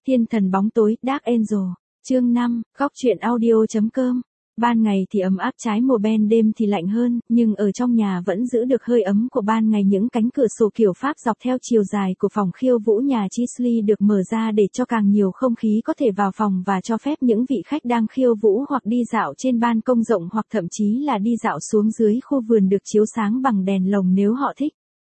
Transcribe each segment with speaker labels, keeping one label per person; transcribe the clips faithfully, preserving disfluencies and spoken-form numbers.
Speaker 1: Thiên thần bóng tối, Dark Angel, chương năm, góc truyện audio chấm com. Ban ngày thì ấm áp trái mùa, ban đêm thì lạnh hơn, nhưng ở trong nhà vẫn giữ được hơi ấm của ban ngày. Những cánh cửa sổ kiểu Pháp dọc theo chiều dài của phòng khiêu vũ nhà Chisley được mở ra để cho càng nhiều không khí có thể vào phòng và cho phép những vị khách đang khiêu vũ hoặc đi dạo trên ban công rộng hoặc thậm chí là đi dạo xuống dưới khu vườn được chiếu sáng bằng đèn lồng nếu họ thích.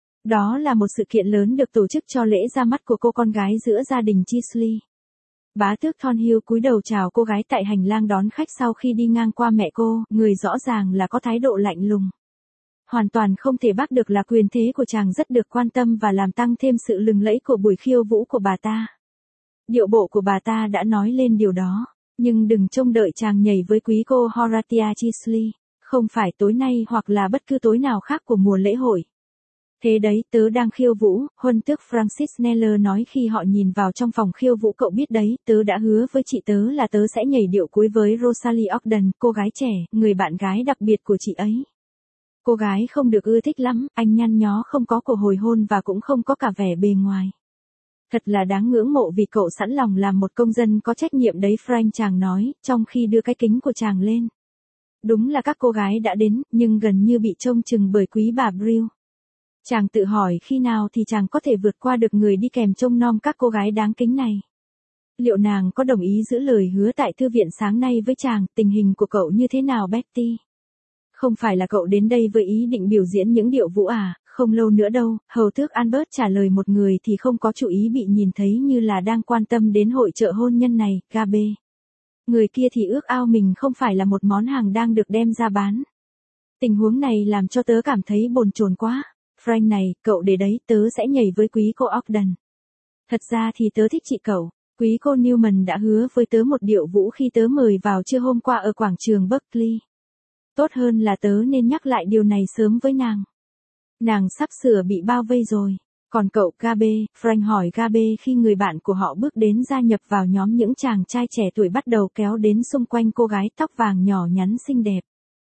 Speaker 1: Đó là một sự kiện lớn được tổ chức cho lễ ra mắt của cô con gái giữa gia đình Chisley. Bá tước Thornhill cúi đầu chào cô gái tại hành lang đón khách sau khi đi ngang qua mẹ cô, người rõ ràng là có thái độ lạnh lùng. Hoàn toàn không thể bác được là quyền thế của chàng rất được quan tâm và làm tăng thêm sự lừng lẫy của buổi khiêu vũ của bà ta. Điệu bộ của bà ta đã nói lên điều đó, nhưng đừng trông đợi chàng nhảy với quý cô Horatia Chisley, không phải tối nay hoặc là bất cứ tối nào khác của mùa lễ hội. Thế đấy, tớ đang khiêu vũ, huân tước Francis Neller nói khi họ nhìn vào trong phòng khiêu vũ. Cậu biết đấy, tớ đã hứa với chị tớ là tớ sẽ nhảy điệu cuối với Rosalie Ogden, cô gái trẻ, người bạn gái đặc biệt của chị ấy. Cô gái không được ưa thích lắm, anh nhăn nhó, không có cuộc hồi hôn và cũng không có cả vẻ bề ngoài. Thật là đáng ngưỡng mộ vì cậu sẵn lòng làm một công dân có trách nhiệm đấy, Frank chàng nói, trong khi đưa cái kính của chàng lên. Đúng là các cô gái đã đến, nhưng gần như bị trông chừng bởi quý bà Brill. Chàng tự hỏi khi nào thì chàng có thể vượt qua được người đi kèm trông nom các cô gái đáng kính này. Liệu nàng có đồng ý giữ lời hứa tại thư viện sáng nay với chàng? Tình hình của cậu như thế nào, Betty? Không phải là cậu đến đây với ý định biểu diễn những điệu vũ à? Không lâu nữa đâu, hầu tước Albert trả lời. Một người thì không có chủ ý bị nhìn thấy như là đang quan tâm đến hội chợ hôn nhân này, Gabe. Người kia thì ước ao mình không phải là một món hàng đang được đem ra bán. Tình huống này làm cho tớ cảm thấy bồn chồn quá. Frank này, cậu để đấy, tớ sẽ nhảy với quý cô Ogden. Thật ra thì tớ thích chị cậu. Quý cô Newman đã hứa với tớ một điệu vũ khi tớ mời vào trưa hôm qua ở quảng trường Berkeley. Tốt hơn là tớ nên nhắc lại điều này sớm với nàng. Nàng sắp sửa bị bao vây rồi. Còn cậu, Gabe? Frank hỏi Gabe khi người bạn của họ bước đến gia nhập vào nhóm những chàng trai trẻ tuổi bắt đầu kéo đến xung quanh cô gái tóc vàng nhỏ nhắn xinh đẹp.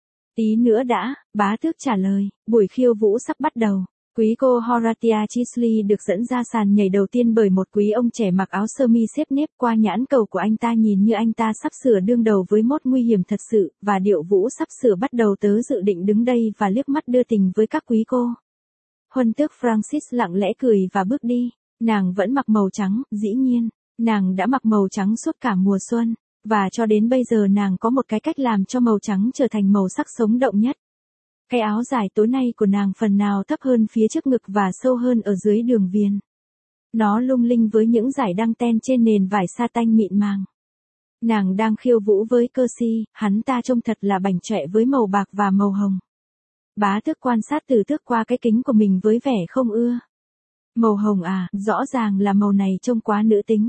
Speaker 1: Tí nữa đã, bá tước trả lời, buổi khiêu vũ sắp bắt đầu. Quý cô Horatia Chisley được dẫn ra sàn nhảy đầu tiên bởi một quý ông trẻ mặc áo sơ mi xếp nếp. Qua nhãn cầu của anh ta nhìn như anh ta sắp sửa đương đầu với mốt nguy hiểm thật sự, và điệu vũ sắp sửa bắt đầu. Tớ dự định đứng đây và liếc mắt đưa tình với các quý cô. Huân tước Francis lặng lẽ cười và bước đi. Nàng vẫn mặc màu trắng, dĩ nhiên, nàng đã mặc màu trắng suốt cả mùa xuân. Và cho đến bây giờ nàng có một cái cách làm cho màu trắng trở thành màu sắc sống động nhất. Cái áo dài tối nay của nàng phần nào thấp hơn phía trước ngực và sâu hơn ở dưới đường viền. Nó lung linh với những dải đăng ten trên nền vải sa tanh mịn màng. Nàng đang khiêu vũ với Percy, hắn ta trông thật là bảnh trọe với màu bạc và màu hồng. Bá tước quan sát từ tước qua cái kính của mình với vẻ không ưa. Màu hồng à, rõ ràng là màu này trông quá nữ tính.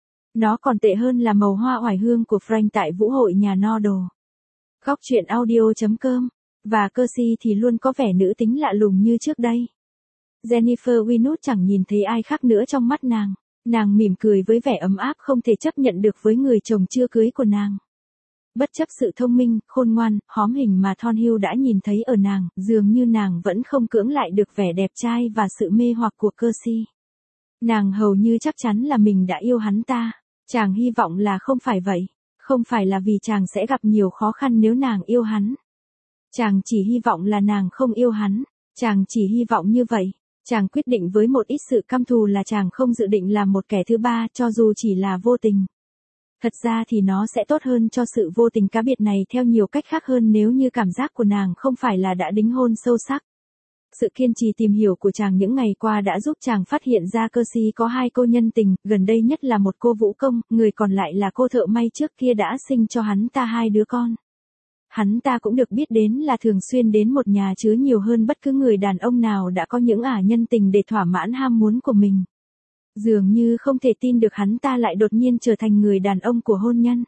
Speaker 1: Nó còn tệ hơn là màu hoa oải hương của Frank tại vũ hội nhà no đồ. Góc truyện audio chấm com. Và Percy thì luôn có vẻ nữ tính lạ lùng như trước đây. Jennifer Winwood chẳng nhìn thấy ai khác nữa trong mắt nàng. Nàng mỉm cười với vẻ ấm áp không thể chấp nhận được với người chồng chưa cưới của nàng. Bất chấp sự thông minh, khôn ngoan, hóm hình mà Thornhill đã nhìn thấy ở nàng, dường như nàng vẫn không cưỡng lại được vẻ đẹp trai và sự mê hoặc của Percy. Nàng hầu như chắc chắn là mình đã yêu hắn ta. Chàng hy vọng là không phải vậy. Không phải là vì chàng sẽ gặp nhiều khó khăn nếu nàng yêu hắn. Chàng chỉ hy vọng là nàng không yêu hắn. Chàng chỉ hy vọng như vậy. Chàng quyết định với một ít sự căm thù là chàng không dự định làm một kẻ thứ ba cho dù chỉ là vô tình. Thật ra thì nó sẽ tốt hơn cho sự vô tình cá biệt này theo nhiều cách khác hơn nếu như cảm giác của nàng không phải là đã đính hôn sâu sắc. Sự kiên trì tìm hiểu của chàng những ngày qua đã giúp chàng phát hiện ra Percy có hai cô nhân tình, gần đây nhất là một cô vũ công, người còn lại là cô thợ may trước kia đã sinh cho hắn ta hai đứa con. Hắn ta cũng được biết đến là thường xuyên đến một nhà chứa nhiều hơn bất cứ người đàn ông nào đã có những ả nhân tình để thỏa mãn ham muốn của mình. Dường như không thể tin được hắn ta lại đột nhiên trở thành người đàn ông của hôn nhân.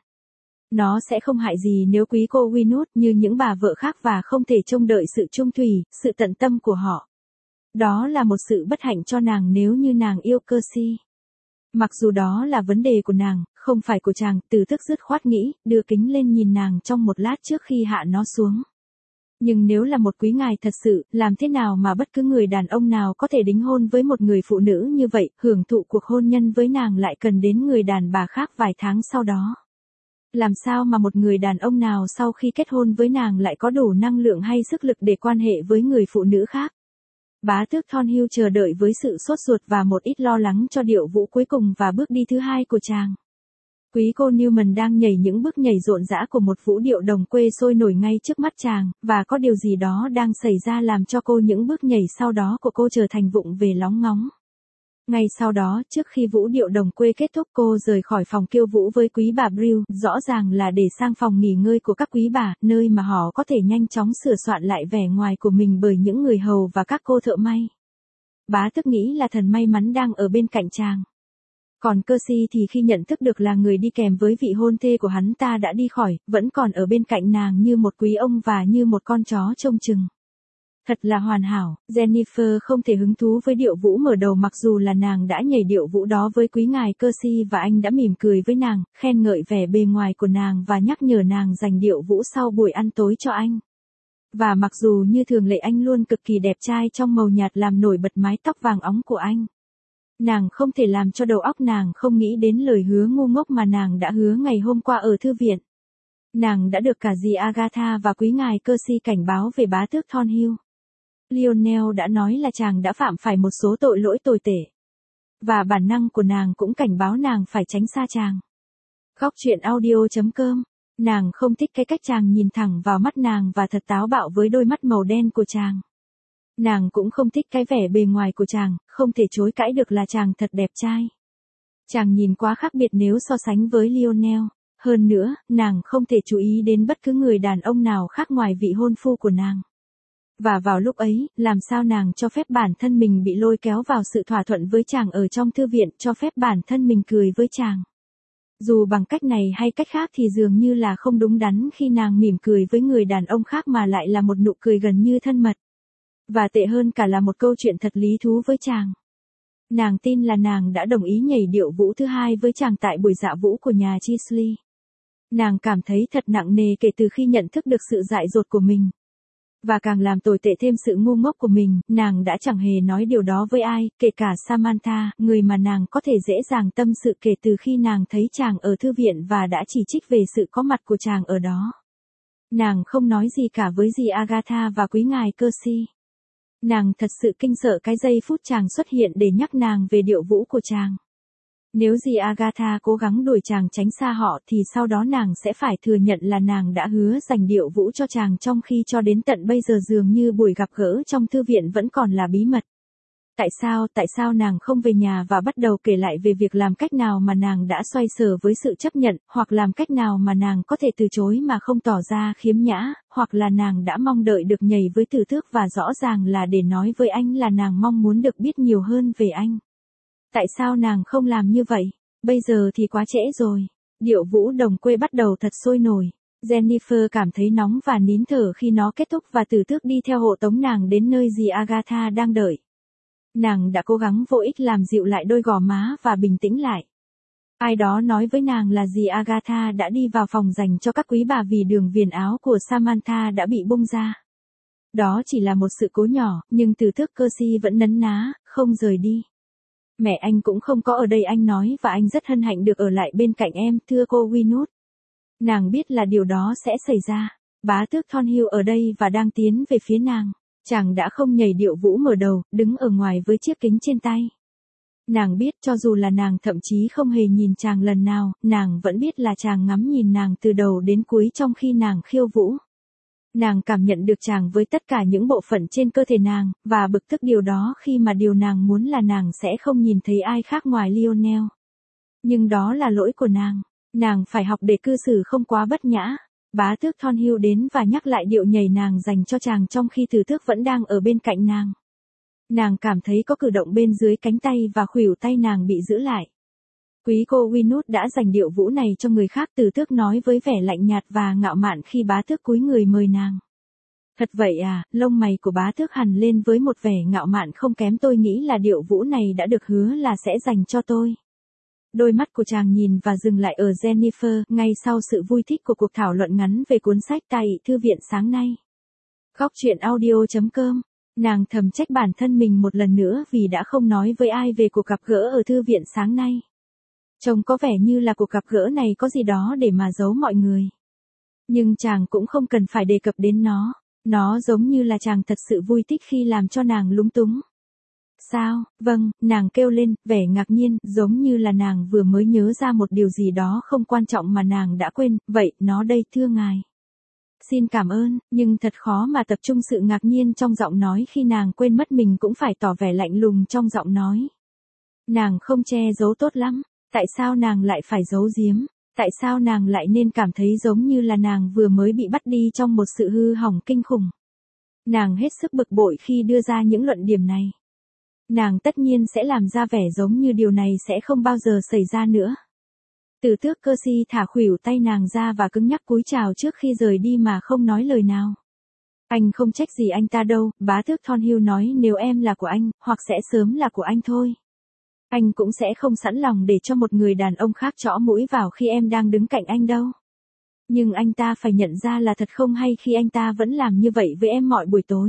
Speaker 1: Nó sẽ không hại gì nếu quý cô Winwood như những bà vợ khác và không thể trông đợi sự trung thủy, sự tận tâm của họ. Đó là một sự bất hạnh cho nàng nếu như nàng yêu Percy. Mặc dù đó là vấn đề của nàng, không phải của chàng, từ thức dứt khoát nghĩ, đưa kính lên nhìn nàng trong một lát trước khi hạ nó xuống. Nhưng nếu là một quý ngài thật sự, làm thế nào mà bất cứ người đàn ông nào có thể đính hôn với một người phụ nữ như vậy, hưởng thụ cuộc hôn nhân với nàng lại cần đến người đàn bà khác vài tháng sau đó. Làm sao mà một người đàn ông nào sau khi kết hôn với nàng lại có đủ năng lượng hay sức lực để quan hệ với người phụ nữ khác? Bá tước Thornhill chờ đợi với sự sốt ruột và một ít lo lắng cho điệu vũ cuối cùng và bước đi thứ hai của chàng. Quý cô Newman đang nhảy những bước nhảy rộn rã của một vũ điệu đồng quê sôi nổi ngay trước mắt chàng, và có điều gì đó đang xảy ra làm cho cô những bước nhảy sau đó của cô trở thành vụng về lóng ngóng. Ngay sau đó, trước khi vũ điệu đồng quê kết thúc cô rời khỏi phòng khiêu vũ với quý bà Brill, rõ ràng là để sang phòng nghỉ ngơi của các quý bà, nơi mà họ có thể nhanh chóng sửa soạn lại vẻ ngoài của mình bởi những người hầu và các cô thợ may. Bá tước nghĩ là thần may mắn đang ở bên cạnh chàng. Còn Percy thì khi nhận thức được là người đi kèm với vị hôn thê của hắn ta đã đi khỏi, vẫn còn ở bên cạnh nàng như một quý ông và như một con chó trông chừng. Thật là hoàn hảo, Jennifer không thể hứng thú với điệu vũ mở đầu mặc dù là nàng đã nhảy điệu vũ đó với quý ngài Percy và anh đã mỉm cười với nàng, khen ngợi vẻ bề ngoài của nàng và nhắc nhở nàng dành điệu vũ sau buổi ăn tối cho anh. Và mặc dù như thường lệ anh luôn cực kỳ đẹp trai trong màu nhạt làm nổi bật mái tóc vàng óng của anh. Nàng không thể làm cho đầu óc nàng không nghĩ đến lời hứa ngu ngốc mà nàng đã hứa ngày hôm qua ở thư viện. Nàng đã được cả dì Agatha và quý ngài Percy cảnh báo về bá tước Thornhill. Lionel đã nói là chàng đã phạm phải một số tội lỗi tồi tệ. Và bản năng của nàng cũng cảnh báo nàng phải tránh xa chàng. Góc truyện audio chấm com. Nàng không thích cái cách chàng nhìn thẳng vào mắt nàng và thật táo bạo với đôi mắt màu đen của chàng. Nàng cũng không thích cái vẻ bề ngoài của chàng, không thể chối cãi được là chàng thật đẹp trai. Chàng nhìn quá khác biệt nếu so sánh với Lionel. Hơn nữa, nàng không thể chú ý đến bất cứ người đàn ông nào khác ngoài vị hôn phu của nàng. Và vào lúc ấy, làm sao nàng cho phép bản thân mình bị lôi kéo vào sự thỏa thuận với chàng ở trong thư viện, cho phép bản thân mình cười với chàng. Dù bằng cách này hay cách khác thì dường như là không đúng đắn khi nàng mỉm cười với người đàn ông khác mà lại là một nụ cười gần như thân mật. Và tệ hơn cả là một câu chuyện thật lý thú với chàng. Nàng tin là nàng đã đồng ý nhảy điệu vũ thứ hai với chàng tại buổi dạ vũ của nhà Chisley. Nàng cảm thấy thật nặng nề kể từ khi nhận thức được sự dại dột của mình. Và càng làm tồi tệ thêm sự ngu ngốc của mình, nàng đã chẳng hề nói điều đó với ai, kể cả Samantha, người mà nàng có thể dễ dàng tâm sự kể từ khi nàng thấy chàng ở thư viện và đã chỉ trích về sự có mặt của chàng ở đó. Nàng không nói gì cả với dì Agatha và quý ngài Percy. Nàng thật sự kinh sợ cái giây phút chàng xuất hiện để nhắc nàng về điệu vũ của chàng. Nếu dì Agatha cố gắng đuổi chàng tránh xa họ thì sau đó nàng sẽ phải thừa nhận là nàng đã hứa dành điệu vũ cho chàng trong khi cho đến tận bây giờ dường như buổi gặp gỡ trong thư viện vẫn còn là bí mật. Tại sao, tại sao nàng không về nhà và bắt đầu kể lại về việc làm cách nào mà nàng đã xoay sở với sự chấp nhận, hoặc làm cách nào mà nàng có thể từ chối mà không tỏ ra khiếm nhã, hoặc là nàng đã mong đợi được nhảy với Tử Tước và rõ ràng là để nói với anh là nàng mong muốn được biết nhiều hơn về anh. Tại sao nàng không làm như vậy? Bây giờ thì quá trễ rồi. Điệu vũ đồng quê bắt đầu thật sôi nổi. Jennifer cảm thấy nóng và nín thở khi nó kết thúc và Tử Tước đi theo hộ tống nàng đến nơi dì Agatha đang đợi. Nàng đã cố gắng vô ích làm dịu lại đôi gò má và bình tĩnh lại. Ai đó nói với nàng là dì Agatha đã đi vào phòng dành cho các quý bà vì đường viền áo của Samantha đã bị bung ra. Đó chỉ là một sự cố nhỏ, nhưng Tử Tước Percy vẫn nấn ná, không rời đi. Mẹ anh cũng không có ở đây anh nói và anh rất hân hạnh được ở lại bên cạnh em, thưa cô Winwood. Nàng biết là điều đó sẽ xảy ra. Bá tước Thornhill ở đây và đang tiến về phía nàng. Chàng đã không nhảy điệu vũ mở đầu, đứng ở ngoài với chiếc kính trên tay. Nàng biết cho dù là nàng thậm chí không hề nhìn chàng lần nào, nàng vẫn biết là chàng ngắm nhìn nàng từ đầu đến cuối trong khi nàng khiêu vũ. Nàng cảm nhận được chàng với tất cả những bộ phận trên cơ thể nàng, và bực tức điều đó khi mà điều nàng muốn là nàng sẽ không nhìn thấy ai khác ngoài Lionel. Nhưng đó là lỗi của nàng. Nàng phải học để cư xử không quá bất nhã. Bá tước Thornhill đến và nhắc lại điệu nhảy nàng dành cho chàng trong khi Tử Tước vẫn đang ở bên cạnh nàng. Nàng cảm thấy có cử động bên dưới cánh tay và khuỷu tay nàng bị giữ lại. Quý cô Winwood đã dành điệu vũ này cho người khác, Tử Tước nói với vẻ lạnh nhạt và ngạo mạn khi bá tước cúi người mời nàng. Thật vậy à, lông mày của bá tước hằn lên với một vẻ ngạo mạn không kém, tôi nghĩ là điệu vũ này đã được hứa là sẽ dành cho tôi. Đôi mắt của chàng nhìn và dừng lại ở Jennifer, ngay sau sự vui thích của cuộc thảo luận ngắn về cuốn sách tại thư viện sáng nay. Góc chuyện audio chấm com. Nàng thầm trách bản thân mình một lần nữa vì đã không nói với ai về cuộc gặp gỡ ở thư viện sáng nay. Trông có vẻ như là cuộc gặp gỡ này có gì đó để mà giấu mọi người. Nhưng chàng cũng không cần phải đề cập đến nó. Nó giống như là chàng thật sự vui thích khi làm cho nàng lúng túng. Sao, vâng, nàng kêu lên, vẻ ngạc nhiên, giống như là nàng vừa mới nhớ ra một điều gì đó không quan trọng mà nàng đã quên, vậy, nó đây thưa ngài. Xin cảm ơn, nhưng thật khó mà tập trung sự ngạc nhiên trong giọng nói khi nàng quên mất mình cũng phải tỏ vẻ lạnh lùng trong giọng nói. Nàng không che giấu tốt lắm, tại sao nàng lại phải giấu giếm, tại sao nàng lại nên cảm thấy giống như là nàng vừa mới bị bắt đi trong một sự hư hỏng kinh khủng. Nàng hết sức bực bội khi đưa ra những luận điểm này. Nàng tất nhiên sẽ làm ra vẻ giống như điều này sẽ không bao giờ xảy ra nữa. Từ Tước Cơ Si thả khuỷu tay nàng ra và cứng nhắc cúi chào trước khi rời đi mà không nói lời nào. Anh không trách gì anh ta đâu, bá tước Thornhill nói, nếu em là của anh, hoặc sẽ sớm là của anh thôi. Anh cũng sẽ không sẵn lòng để cho một người đàn ông khác chõ mũi vào khi em đang đứng cạnh anh đâu. Nhưng anh ta phải nhận ra là thật không hay khi anh ta vẫn làm như vậy với em mọi buổi tối.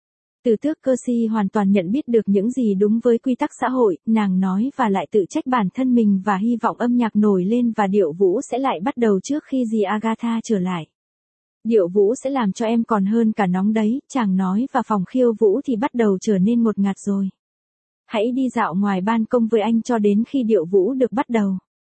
Speaker 1: Từ Tước Cơ Si hoàn toàn nhận biết được những gì đúng với quy tắc xã hội, nàng nói và lại tự trách bản thân mình và hy vọng âm nhạc nổi lên và điệu vũ sẽ lại bắt đầu trước khi dì Agatha trở lại. Điệu vũ sẽ làm cho em còn hơn cả nóng đấy, chàng nói, và phòng khiêu vũ thì bắt đầu trở nên ngột ngạt rồi. Hãy đi dạo ngoài ban công với anh cho đến khi điệu vũ được bắt đầu.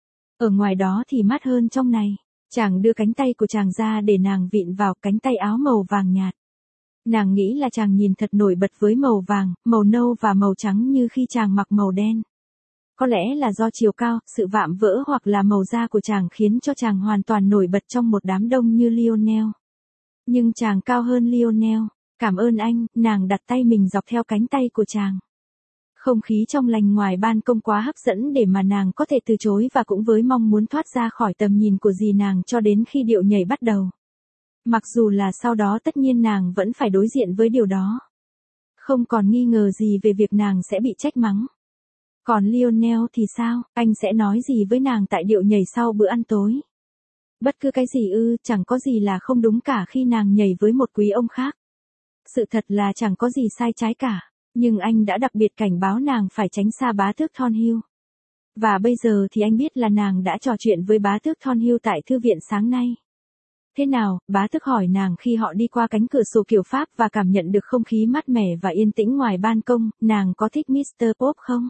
Speaker 1: Ở ngoài đó thì mát hơn trong này. Chàng đưa cánh tay của chàng ra để nàng vịn vào cánh tay áo màu vàng nhạt. Nàng nghĩ là chàng nhìn thật nổi bật với màu vàng, màu nâu và màu trắng như khi chàng mặc màu đen. Có lẽ là do chiều cao, sự vạm vỡ hoặc là màu da của chàng khiến cho chàng hoàn toàn nổi bật trong một đám đông như Lionel. Nhưng chàng cao hơn Lionel. Cảm ơn anh, nàng đặt tay mình dọc theo cánh tay của chàng. Không khí trong lành ngoài ban công quá hấp dẫn để mà nàng có thể từ chối và cũng với mong muốn thoát ra khỏi tầm nhìn của dì nàng cho đến khi điệu nhảy bắt đầu. Mặc dù là sau đó tất nhiên nàng vẫn phải đối diện với điều đó. Không còn nghi ngờ gì về việc nàng sẽ bị trách mắng. Còn Lionel thì sao, anh sẽ nói gì với nàng tại điệu nhảy sau bữa ăn tối? Bất cứ cái gì ư, chẳng có gì là không đúng cả khi nàng nhảy với một quý ông khác. Sự thật là chẳng có gì sai trái cả, nhưng anh đã đặc biệt cảnh báo nàng phải tránh xa bá tước Thornhill. Và bây giờ thì anh biết là nàng đã trò chuyện với bá tước Thornhill tại thư viện sáng nay. Thế nào, bá tước hỏi nàng khi họ đi qua cánh cửa sổ kiểu Pháp và cảm nhận được không khí mát mẻ và yên tĩnh ngoài ban công, nàng có thích mít tơ Pop không?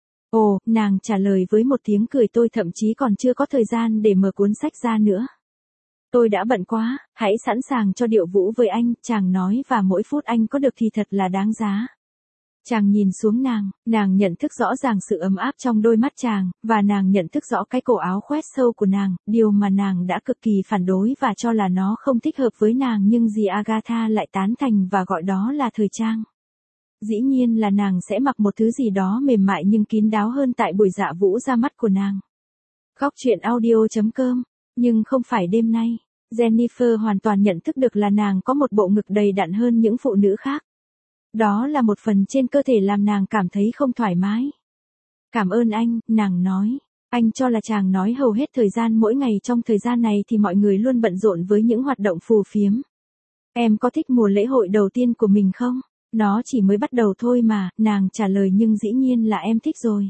Speaker 1: Ồ, nàng trả lời với một tiếng cười, tôi thậm chí còn chưa có thời gian để mở cuốn sách ra nữa. Tôi đã bận quá, hãy sẵn sàng cho điệu vũ với anh, chàng nói, và mỗi phút anh có được thì thật là đáng giá. Chàng nhìn xuống nàng, nàng nhận thức rõ ràng sự ấm áp trong đôi mắt chàng, và nàng nhận thức rõ cái cổ áo khoét sâu của nàng, điều mà nàng đã cực kỳ phản đối và cho là nó không thích hợp với nàng, nhưng dì Agatha lại tán thành và gọi đó là thời trang. Dĩ nhiên là nàng sẽ mặc một thứ gì đó mềm mại nhưng kín đáo hơn tại buổi dạ vũ ra mắt của nàng. Góc chuyện audio chấm com. Nhưng không phải đêm nay, Jennifer hoàn toàn nhận thức được là nàng có một bộ ngực đầy đặn hơn những phụ nữ khác. Đó là một phần trên cơ thể làm nàng cảm thấy không thoải mái. Cảm ơn anh, nàng nói. Anh cho là chàng nói hầu hết thời gian mỗi ngày trong thời gian này thì mọi người luôn bận rộn với những hoạt động phù phiếm. Em có thích mùa lễ hội đầu tiên của mình không? Nó chỉ mới bắt đầu thôi mà, nàng trả lời, nhưng dĩ nhiên là em thích rồi.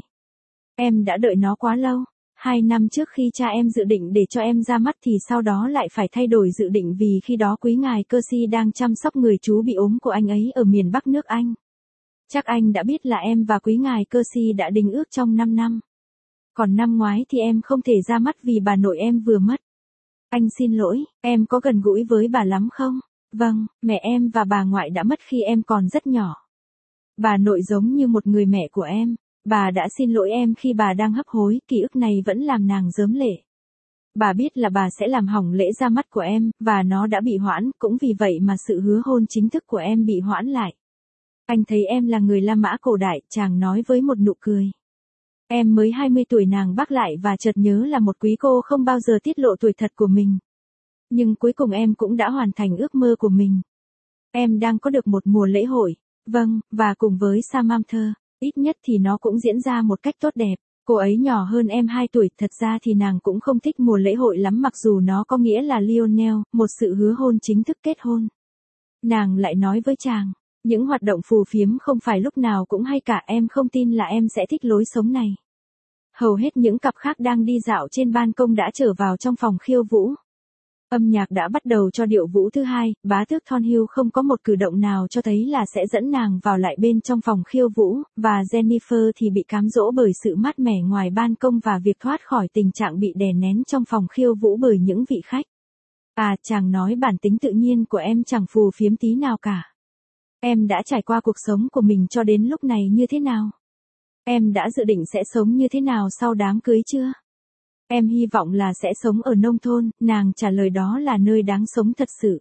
Speaker 1: Em đã đợi nó quá lâu. Hai năm trước khi cha em dự định để cho em ra mắt thì sau đó lại phải thay đổi dự định vì khi đó quý ngài Cơ Si đang chăm sóc người chú bị ốm của anh ấy ở miền Bắc nước Anh. Chắc anh đã biết là em và quý ngài Cơ Si đã đính ước trong năm năm. Còn năm ngoái thì em không thể ra mắt vì bà nội em vừa mất. Anh xin lỗi, em có gần gũi với bà lắm không? Vâng, mẹ em và bà ngoại đã mất khi em còn rất nhỏ. Bà nội giống như một người mẹ của em. Bà đã xin lỗi em khi bà đang hấp hối, ký ức này vẫn làm nàng rớm lệ. Bà biết là bà sẽ làm hỏng lễ ra mắt của em, và nó đã bị hoãn, cũng vì vậy mà sự hứa hôn chính thức của em bị hoãn lại. Anh thấy em là người La Mã cổ đại, chàng nói với một nụ cười. Em mới hai mươi tuổi, nàng bác lại và chợt nhớ là một quý cô không bao giờ tiết lộ tuổi thật của mình. Nhưng cuối cùng em cũng đã hoàn thành ước mơ của mình. Em đang có được một mùa lễ hội. Vâng, và cùng với Samantha. Ít nhất thì nó cũng diễn ra một cách tốt đẹp. Cô ấy nhỏ hơn em hai tuổi, thật ra thì nàng cũng không thích mùa lễ hội lắm mặc dù nó có nghĩa là Lionel, một sự hứa hôn chính thức kết hôn. Nàng lại nói với chàng, những hoạt động phù phiếm không phải lúc nào cũng hay cả, em không tin là em sẽ thích lối sống này. Hầu hết những cặp khác đang đi dạo trên ban công đã trở vào trong phòng khiêu vũ. Âm nhạc đã bắt đầu cho điệu vũ thứ hai, bá tước Thornhill không có một cử động nào cho thấy là sẽ dẫn nàng vào lại bên trong phòng khiêu vũ, và Jennifer thì bị cám dỗ bởi sự mát mẻ ngoài ban công và việc thoát khỏi tình trạng bị đè nén trong phòng khiêu vũ bởi những vị khách. À, chàng nói bản tính tự nhiên của em chẳng phù phiếm tí nào cả. Em đã trải qua cuộc sống của mình cho đến lúc này như thế nào? Em đã dự định sẽ sống như thế nào sau đám cưới chưa? Em hy vọng là sẽ sống ở nông thôn, nàng trả lời đó là nơi đáng sống thật sự.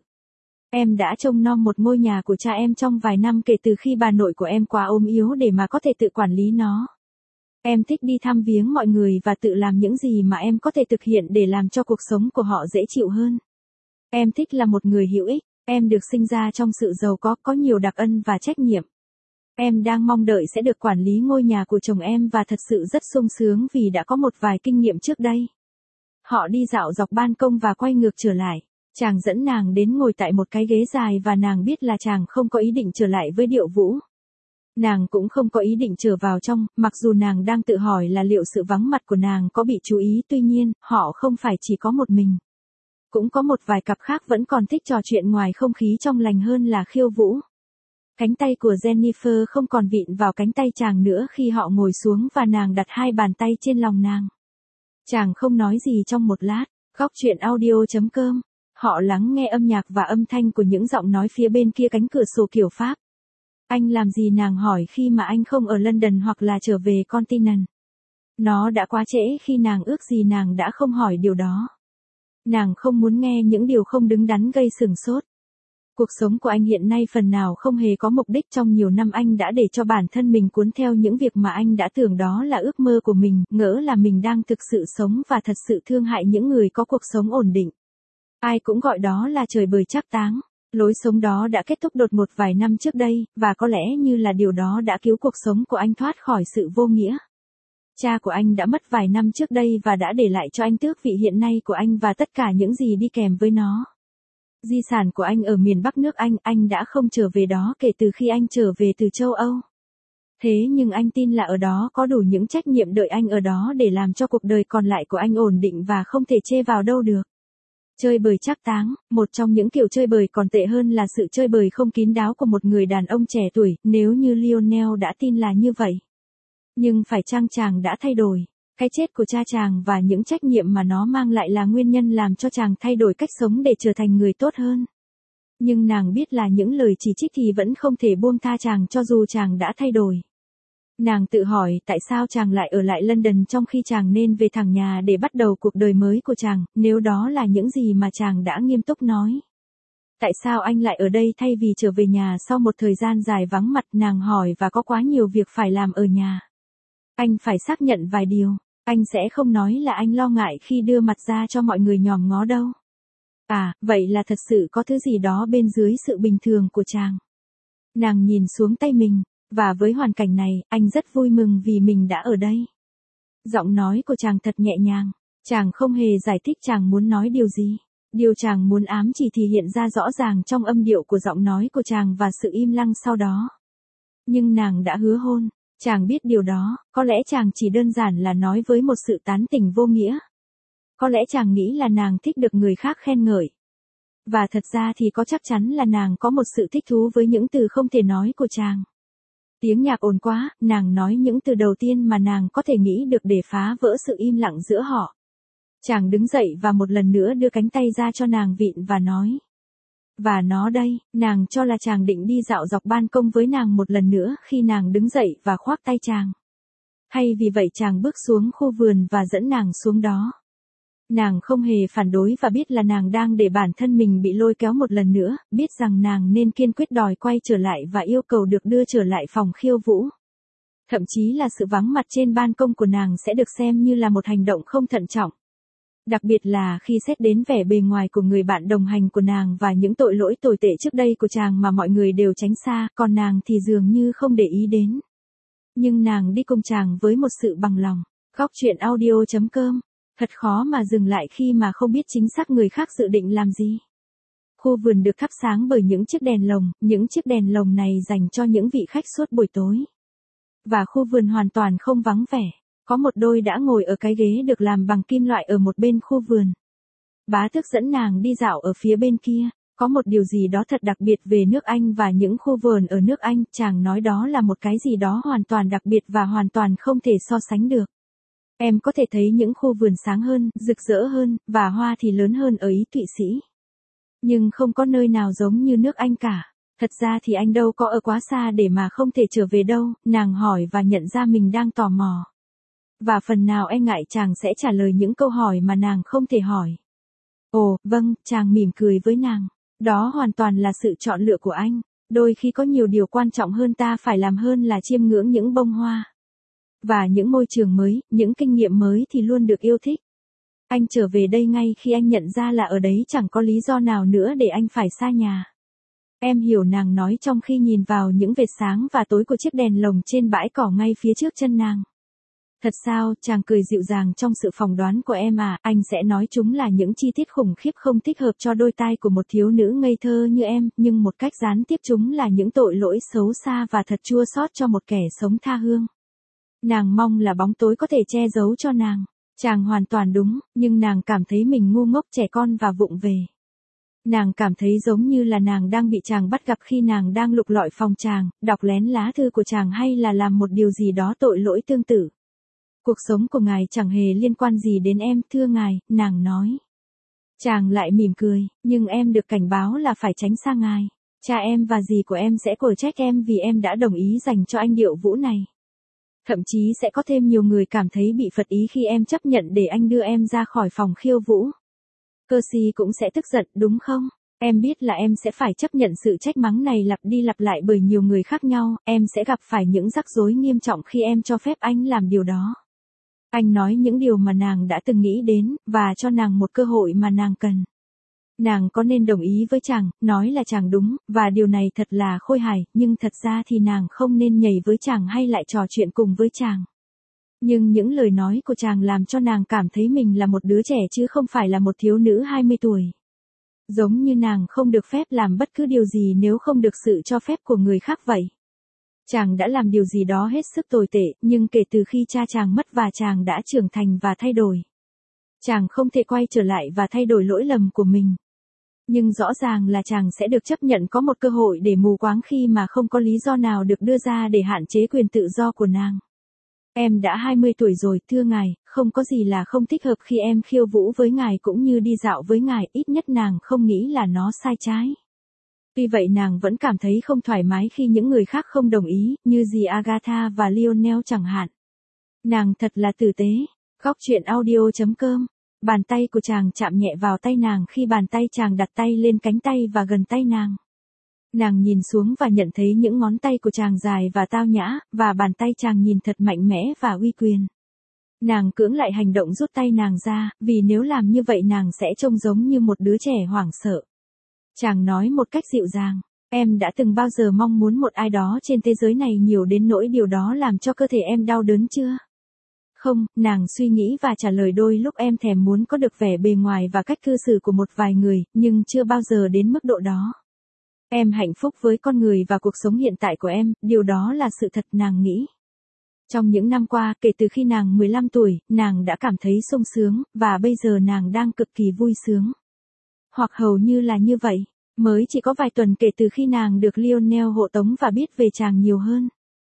Speaker 1: Em đã trông nom một ngôi nhà của cha em trong vài năm kể từ khi bà nội của em quá ốm yếu để mà có thể tự quản lý nó. Em thích đi thăm viếng mọi người và tự làm những gì mà em có thể thực hiện để làm cho cuộc sống của họ dễ chịu hơn. Em thích là một người hữu ích, em được sinh ra trong sự giàu có, có nhiều đặc ân và trách nhiệm. Em đang mong đợi sẽ được quản lý ngôi nhà của chồng em và thật sự rất sung sướng vì đã có một vài kinh nghiệm trước đây. Họ đi dạo dọc ban công và quay ngược trở lại. Chàng dẫn nàng đến ngồi tại một cái ghế dài và nàng biết là chàng không có ý định trở lại với điệu vũ. Nàng cũng không có ý định trở vào trong, mặc dù nàng đang tự hỏi là liệu sự vắng mặt của nàng có bị chú ý, tuy nhiên, họ không phải chỉ có một mình. Cũng có một vài cặp khác vẫn còn thích trò chuyện ngoài không khí trong lành hơn là khiêu vũ. Cánh tay của Jennifer không còn vịn vào cánh tay chàng nữa khi họ ngồi xuống và nàng đặt hai bàn tay trên lòng nàng. Chàng không nói gì trong một lát. Góc truyện audio chấm com. Họ lắng nghe âm nhạc và âm thanh của những giọng nói phía bên kia cánh cửa sổ kiểu Pháp. Anh làm gì, nàng hỏi khi mà anh không ở London hoặc là trở về Continent. Nó đã quá trễ khi nàng ước gì nàng đã không hỏi điều đó. Nàng không muốn nghe những điều không đứng đắn gây sửng sốt. Cuộc sống của anh hiện nay phần nào không hề có mục đích, trong nhiều năm anh đã để cho bản thân mình cuốn theo những việc mà anh đã tưởng đó là ước mơ của mình, ngỡ là mình đang thực sự sống và thật sự thương hại những người có cuộc sống ổn định. Ai cũng gọi đó là trời bời trác táng. Lối sống đó đã kết thúc đột ngột vài năm trước đây, và có lẽ như là điều đó đã cứu cuộc sống của anh thoát khỏi sự vô nghĩa. Cha của anh đã mất vài năm trước đây và đã để lại cho anh tước vị hiện nay của anh và tất cả những gì đi kèm với nó. Di sản của anh ở miền Bắc nước Anh, anh đã không trở về đó kể từ khi anh trở về từ châu Âu. Thế nhưng anh tin là ở đó có đủ những trách nhiệm đợi anh ở đó để làm cho cuộc đời còn lại của anh ổn định và không thể chê vào đâu được. Chơi bời trác táng, một trong những kiểu chơi bời còn tệ hơn là sự chơi bời không kín đáo của một người đàn ông trẻ tuổi, nếu như Lionel đã tin là như vậy. Nhưng phải chăng chàng đã thay đổi? Cái chết của cha chàng và những trách nhiệm mà nó mang lại là nguyên nhân làm cho chàng thay đổi cách sống để trở thành người tốt hơn. Nhưng nàng biết là những lời chỉ trích thì vẫn không thể buông tha chàng cho dù chàng đã thay đổi. Nàng tự hỏi tại sao chàng lại ở lại London trong khi chàng nên về thẳng nhà để bắt đầu cuộc đời mới của chàng, nếu đó là những gì mà chàng đã nghiêm túc nói. Tại sao anh lại ở đây thay vì trở về nhà sau một thời gian dài vắng mặt, nàng hỏi, và có quá nhiều việc phải làm ở nhà. Anh phải xác nhận vài điều, anh sẽ không nói là anh lo ngại khi đưa mặt ra cho mọi người nhòm ngó đâu. À, vậy là thật sự có thứ gì đó bên dưới sự bình thường của chàng. Nàng nhìn xuống tay mình, và với hoàn cảnh này, anh rất vui mừng vì mình đã ở đây. Giọng nói của chàng thật nhẹ nhàng, chàng không hề giải thích chàng muốn nói điều gì. Điều chàng muốn ám chỉ thì hiện ra rõ ràng trong âm điệu của giọng nói của chàng và sự im lặng sau đó. Nhưng nàng đã hứa hôn, chàng biết điều đó, có lẽ chàng chỉ đơn giản là nói với một sự tán tỉnh vô nghĩa. Có lẽ chàng nghĩ là nàng thích được người khác khen ngợi. Và thật ra thì có chắc chắn là nàng có một sự thích thú với những từ không thể nói của chàng. Tiếng nhạc ồn quá, nàng nói những từ đầu tiên mà nàng có thể nghĩ được để phá vỡ sự im lặng giữa họ. Chàng đứng dậy và một lần nữa đưa cánh tay ra cho nàng vịn và nói. Và nó đây, nàng cho là chàng định đi dạo dọc ban công với nàng một lần nữa khi nàng đứng dậy và khoác tay chàng. Hay vì vậy chàng bước xuống khu vườn và dẫn nàng xuống đó. Nàng không hề phản đối và biết là nàng đang để bản thân mình bị lôi kéo một lần nữa, biết rằng nàng nên kiên quyết đòi quay trở lại và yêu cầu được đưa trở lại phòng khiêu vũ. Thậm chí là sự vắng mặt trên ban công của nàng sẽ được xem như là một hành động không thận trọng. Đặc biệt là khi xét đến vẻ bề ngoài của người bạn đồng hành của nàng và những tội lỗi tồi tệ trước đây của chàng mà mọi người đều tránh xa, còn nàng thì dường như không để ý đến. Nhưng nàng đi cùng chàng với một sự bằng lòng. Góc truyện audio chấm com. Thật khó mà dừng lại khi mà không biết chính xác người khác dự định làm gì. Khu vườn được thắp sáng bởi những chiếc đèn lồng, những chiếc đèn lồng này dành cho những vị khách suốt buổi tối. Và khu vườn hoàn toàn không vắng vẻ. Có một đôi đã ngồi ở cái ghế được làm bằng kim loại ở một bên khu vườn. Bá tước dẫn nàng đi dạo ở phía bên kia. Có một điều gì đó thật đặc biệt về nước Anh và những khu vườn ở nước Anh, chàng nói đó là một cái gì đó hoàn toàn đặc biệt và hoàn toàn không thể so sánh được. Em có thể thấy những khu vườn sáng hơn, rực rỡ hơn, và hoa thì lớn hơn ở Ý Thụy Sĩ. Nhưng không có nơi nào giống như nước Anh cả. Thật ra thì anh đâu có ở quá xa để mà không thể trở về đâu, nàng hỏi và nhận ra mình đang tò mò. Và phần nào e ngại chàng sẽ trả lời những câu hỏi mà nàng không thể hỏi. Ồ, vâng, chàng mỉm cười với nàng. Đó hoàn toàn là sự chọn lựa của anh. Đôi khi có nhiều điều quan trọng hơn ta phải làm hơn là chiêm ngưỡng những bông hoa. Và những môi trường mới, những kinh nghiệm mới thì luôn được yêu thích. Anh trở về đây ngay khi anh nhận ra là ở đấy chẳng có lý do nào nữa để anh phải xa nhà. Em hiểu, nàng nói trong khi nhìn vào những vệt sáng và tối của chiếc đèn lồng trên bãi cỏ ngay phía trước chân nàng. Thật sao, chàng cười dịu dàng trong sự phỏng đoán của em à, anh sẽ nói chúng là những chi tiết khủng khiếp không thích hợp cho đôi tai của một thiếu nữ ngây thơ như em, nhưng một cách gián tiếp chúng là những tội lỗi xấu xa và thật chua xót cho một kẻ sống tha hương. Nàng mong là bóng tối có thể che giấu cho nàng. Chàng hoàn toàn đúng, nhưng nàng cảm thấy mình ngu ngốc, trẻ con và vụng về. Nàng cảm thấy giống như là nàng đang bị chàng bắt gặp khi nàng đang lục lọi phòng chàng, đọc lén lá thư của chàng hay là làm một điều gì đó tội lỗi tương tự. Cuộc sống của ngài chẳng hề liên quan gì đến em, thưa ngài, nàng nói. Chàng lại mỉm cười, nhưng em được cảnh báo là phải tránh xa ngài. Cha em và dì của em sẽ quở trách em vì em đã đồng ý dành cho anh điệu vũ này. Thậm chí sẽ có thêm nhiều người cảm thấy bị phật ý khi em chấp nhận để anh đưa em ra khỏi phòng khiêu vũ. Percy cũng sẽ tức giận, đúng không? Em biết là em sẽ phải chấp nhận sự trách mắng này lặp đi lặp lại bởi nhiều người khác nhau, em sẽ gặp phải những rắc rối nghiêm trọng khi em cho phép anh làm điều đó. Anh nói những điều mà nàng đã từng nghĩ đến, và cho nàng một cơ hội mà nàng cần. Nàng có nên đồng ý với chàng, nói là chàng đúng, và điều này thật là khôi hài, nhưng thật ra thì nàng không nên nhảy với chàng hay lại trò chuyện cùng với chàng. Nhưng những lời nói của chàng làm cho nàng cảm thấy mình là một đứa trẻ chứ không phải là một thiếu nữ hai mươi tuổi. Giống như nàng không được phép làm bất cứ điều gì nếu không được sự cho phép của người khác vậy. Chàng đã làm điều gì đó hết sức tồi tệ, nhưng kể từ khi cha chàng mất và chàng đã trưởng thành và thay đổi. Chàng không thể quay trở lại và thay đổi lỗi lầm của mình. Nhưng rõ ràng là chàng sẽ được chấp nhận có một cơ hội để mù quáng khi mà không có lý do nào được đưa ra để hạn chế quyền tự do của nàng. Em đã hai mươi tuổi rồi, thưa ngài, không có gì là không thích hợp khi em khiêu vũ với ngài cũng như đi dạo với ngài, ít nhất nàng không nghĩ là nó sai trái. Tuy vậy nàng vẫn cảm thấy không thoải mái khi những người khác không đồng ý, như dì Agatha và Lionel chẳng hạn. Nàng thật là tử tế. Góc truyện audio chấm com. Bàn tay của chàng chạm nhẹ vào tay nàng khi bàn tay chàng đặt tay lên cánh tay và gần tay nàng. Nàng nhìn xuống và nhận thấy những ngón tay của chàng dài và tao nhã, và bàn tay chàng nhìn thật mạnh mẽ và uy quyền. Nàng cưỡng lại hành động rút tay nàng ra, vì nếu làm như vậy nàng sẽ trông giống như một đứa trẻ hoảng sợ. Chàng nói một cách dịu dàng, em đã từng bao giờ mong muốn một ai đó trên thế giới này nhiều đến nỗi điều đó làm cho cơ thể em đau đớn chưa? Không, nàng suy nghĩ và trả lời, đôi lúc em thèm muốn có được vẻ bề ngoài và cách cư xử của một vài người, nhưng chưa bao giờ đến mức độ đó. Em hạnh phúc với con người và cuộc sống hiện tại của em, điều đó là sự thật, nàng nghĩ. Trong những năm qua, kể từ khi nàng mười lăm tuổi, nàng đã cảm thấy sung sướng, và bây giờ nàng đang cực kỳ vui sướng. Hoặc hầu như là như vậy, mới chỉ có vài tuần kể từ khi nàng được Lionel hộ tống và biết về chàng nhiều hơn.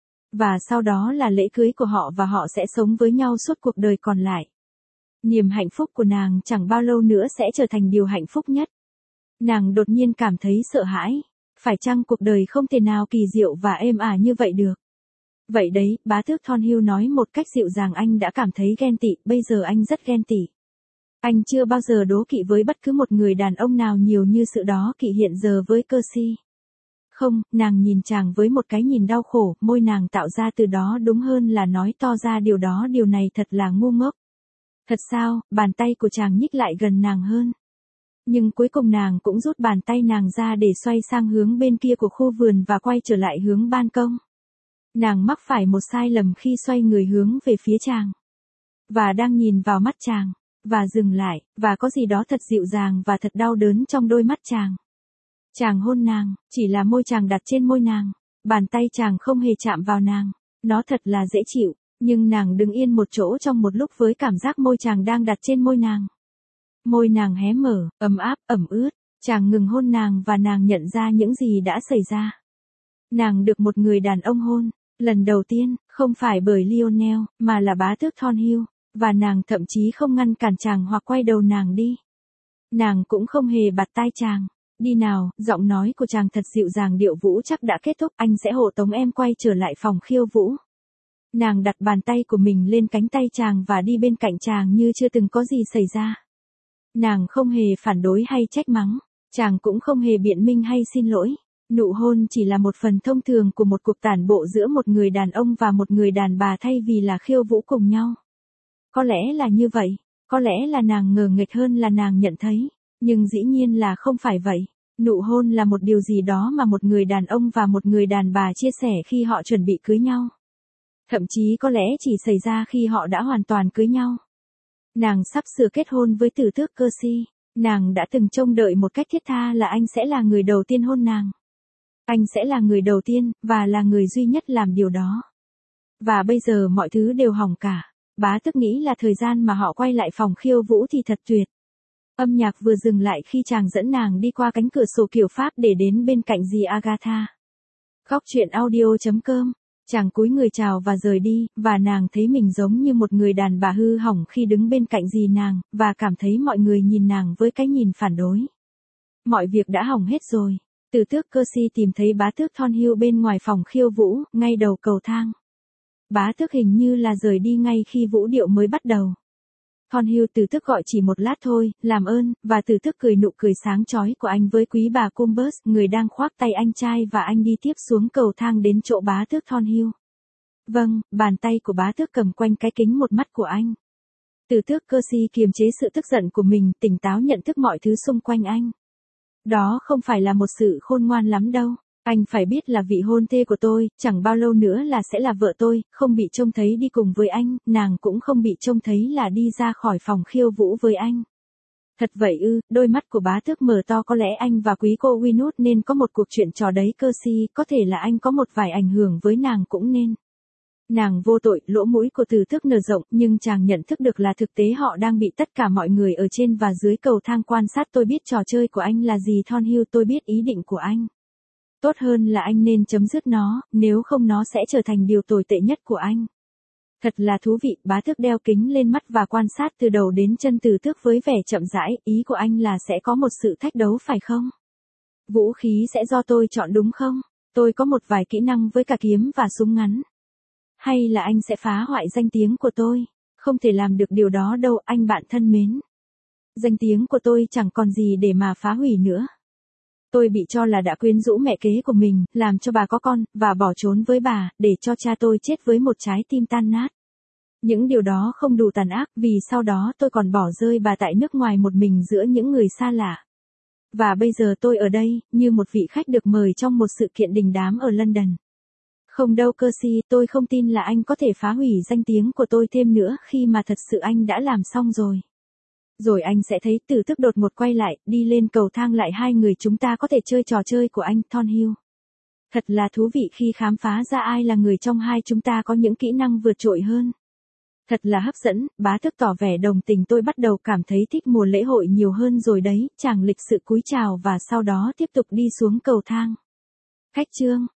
Speaker 1: Và sau đó là lễ cưới của họ và họ sẽ sống với nhau suốt cuộc đời còn lại. Niềm hạnh phúc của nàng chẳng bao lâu nữa sẽ trở thành điều hạnh phúc nhất. Nàng đột nhiên cảm thấy sợ hãi. Phải chăng cuộc đời không thể nào kỳ diệu và êm ả như vậy được? Vậy đấy, bá tước Thornhill nói một cách dịu dàng, anh đã cảm thấy ghen tị, bây giờ anh rất ghen tị. Anh chưa bao giờ đố kỵ với bất cứ một người đàn ông nào nhiều như sự đó kỵ hiện giờ với Percy. Không, nàng nhìn chàng với một cái nhìn đau khổ, môi nàng tạo ra từ đó đúng hơn là nói to ra điều đó, điều này thật là ngu ngốc. Thật sao, bàn tay của chàng nhích lại gần nàng hơn. Nhưng cuối cùng nàng cũng rút bàn tay nàng ra để xoay sang hướng bên kia của khu vườn và quay trở lại hướng ban công. Nàng mắc phải một sai lầm khi xoay người hướng về phía chàng. Và đang nhìn vào mắt chàng. Và dừng lại, và có gì đó thật dịu dàng và thật đau đớn trong đôi mắt chàng. Chàng hôn nàng, chỉ là môi chàng đặt trên môi nàng. Bàn tay chàng không hề chạm vào nàng. Nó thật là dễ chịu, nhưng nàng đứng yên một chỗ trong một lúc với cảm giác môi chàng đang đặt trên môi nàng. Môi nàng hé mở, ấm áp, ẩm ướt. Chàng ngừng hôn nàng và nàng nhận ra những gì đã xảy ra. Nàng được một người đàn ông hôn, lần đầu tiên, không phải bởi Lionel, mà là bá tước Thornhill, và nàng thậm chí không ngăn cản chàng hoặc quay đầu nàng đi. Nàng cũng không hề bạt tai chàng. Đi nào, giọng nói của chàng thật dịu dàng, điệu vũ chắc đã kết thúc, anh sẽ hộ tống em quay trở lại phòng khiêu vũ. Nàng đặt bàn tay của mình lên cánh tay chàng và đi bên cạnh chàng như chưa từng có gì xảy ra. Nàng không hề phản đối hay trách mắng, chàng cũng không hề biện minh hay xin lỗi. Nụ hôn chỉ là một phần thông thường của một cuộc tản bộ giữa một người đàn ông và một người đàn bà thay vì là khiêu vũ cùng nhau. Có lẽ là như vậy, có lẽ là nàng ngờ nghệch hơn là nàng nhận thấy, nhưng dĩ nhiên là không phải vậy. Nụ hôn là một điều gì đó mà một người đàn ông và một người đàn bà chia sẻ khi họ chuẩn bị cưới nhau. Thậm chí có lẽ chỉ xảy ra khi họ đã hoàn toàn cưới nhau. Nàng sắp sửa kết hôn với tử tước Percy. Nàng đã từng trông đợi một cách thiết tha là anh sẽ là người đầu tiên hôn nàng. Anh sẽ là người đầu tiên, và là người duy nhất làm điều đó. Và bây giờ mọi thứ đều hỏng cả. Bá tước nghĩ là thời gian mà họ quay lại phòng khiêu vũ thì thật tuyệt. Âm nhạc vừa dừng lại khi chàng dẫn nàng đi qua cánh cửa sổ kiểu Pháp để đến bên cạnh dì Agatha. Góc truyện audio chấm com. Chàng cúi người chào và rời đi, và nàng thấy mình giống như một người đàn bà hư hỏng khi đứng bên cạnh dì nàng, và cảm thấy mọi người nhìn nàng với cái nhìn phản đối. Mọi việc đã hỏng hết rồi. Tử tước Percy tìm thấy bá tước Thornhill bên ngoài phòng khiêu vũ, ngay đầu cầu thang. Bá tước hình như là rời đi ngay khi vũ điệu mới bắt đầu. Thornhill tử tước gọi chỉ một lát thôi, làm ơn, và tử tước cười nụ cười sáng chói của anh với quý bà Combus, người đang khoác tay anh trai, và anh đi tiếp xuống cầu thang đến chỗ bá tước Thornhill. Vâng, bàn tay của bá tước cầm quanh cái kính một mắt của anh. Tử tước Percy kiềm chế sự tức giận của mình, tỉnh táo nhận thức mọi thứ xung quanh anh. Đó không phải là một sự khôn ngoan lắm đâu. Anh phải biết là vị hôn thê của tôi, chẳng bao lâu nữa là sẽ là vợ tôi, không bị trông thấy đi cùng với anh, nàng cũng không bị trông thấy là đi ra khỏi phòng khiêu vũ với anh. Thật vậy ư? Đôi mắt của bá tước mở to, có lẽ anh và quý cô Winwood nên có một cuộc chuyện trò đấy Percy, có thể là anh có một vài ảnh hưởng với nàng cũng nên. Nàng vô tội, lỗ mũi của tử tước nở rộng, nhưng chàng nhận thức được là thực tế họ đang bị tất cả mọi người ở trên và dưới cầu thang quan sát. Tôi biết trò chơi của anh là gì Thornhill, tôi biết ý định của anh. Tốt hơn là anh nên chấm dứt nó, nếu không nó sẽ trở thành điều tồi tệ nhất của anh. Thật là thú vị, bá tước đeo kính lên mắt và quan sát từ đầu đến chân tử tước với vẻ chậm rãi, ý của anh là sẽ có một sự thách đấu phải không? Vũ khí sẽ do tôi chọn đúng không? Tôi có một vài kỹ năng với cả kiếm và súng ngắn. Hay là anh sẽ phá hoại danh tiếng của tôi? Không thể làm được điều đó đâu, anh bạn thân mến. Danh tiếng của tôi chẳng còn gì để mà phá hủy nữa. Tôi bị cho là đã quyến rũ mẹ kế của mình, làm cho bà có con, và bỏ trốn với bà, để cho cha tôi chết với một trái tim tan nát. Những điều đó không đủ tàn ác, vì sau đó tôi còn bỏ rơi bà tại nước ngoài một mình giữa những người xa lạ. Và bây giờ tôi ở đây, như một vị khách được mời trong một sự kiện đình đám ở London. Không đâu Percy, tôi không tin là anh có thể phá hủy danh tiếng của tôi thêm nữa khi mà thật sự anh đã làm xong rồi. Rồi anh sẽ thấy tử tước đột ngột quay lại, đi lên cầu thang lại hai người chúng ta có thể chơi trò chơi của anh, Thornhill. Thật là thú vị khi khám phá ra ai là người trong hai chúng ta có những kỹ năng vượt trội hơn. Thật là hấp dẫn, bá tước tỏ vẻ đồng tình, tôi bắt đầu cảm thấy thích mùa lễ hội nhiều hơn rồi đấy, chàng lịch sự cúi chào và sau đó tiếp tục đi xuống cầu thang. Khách trương,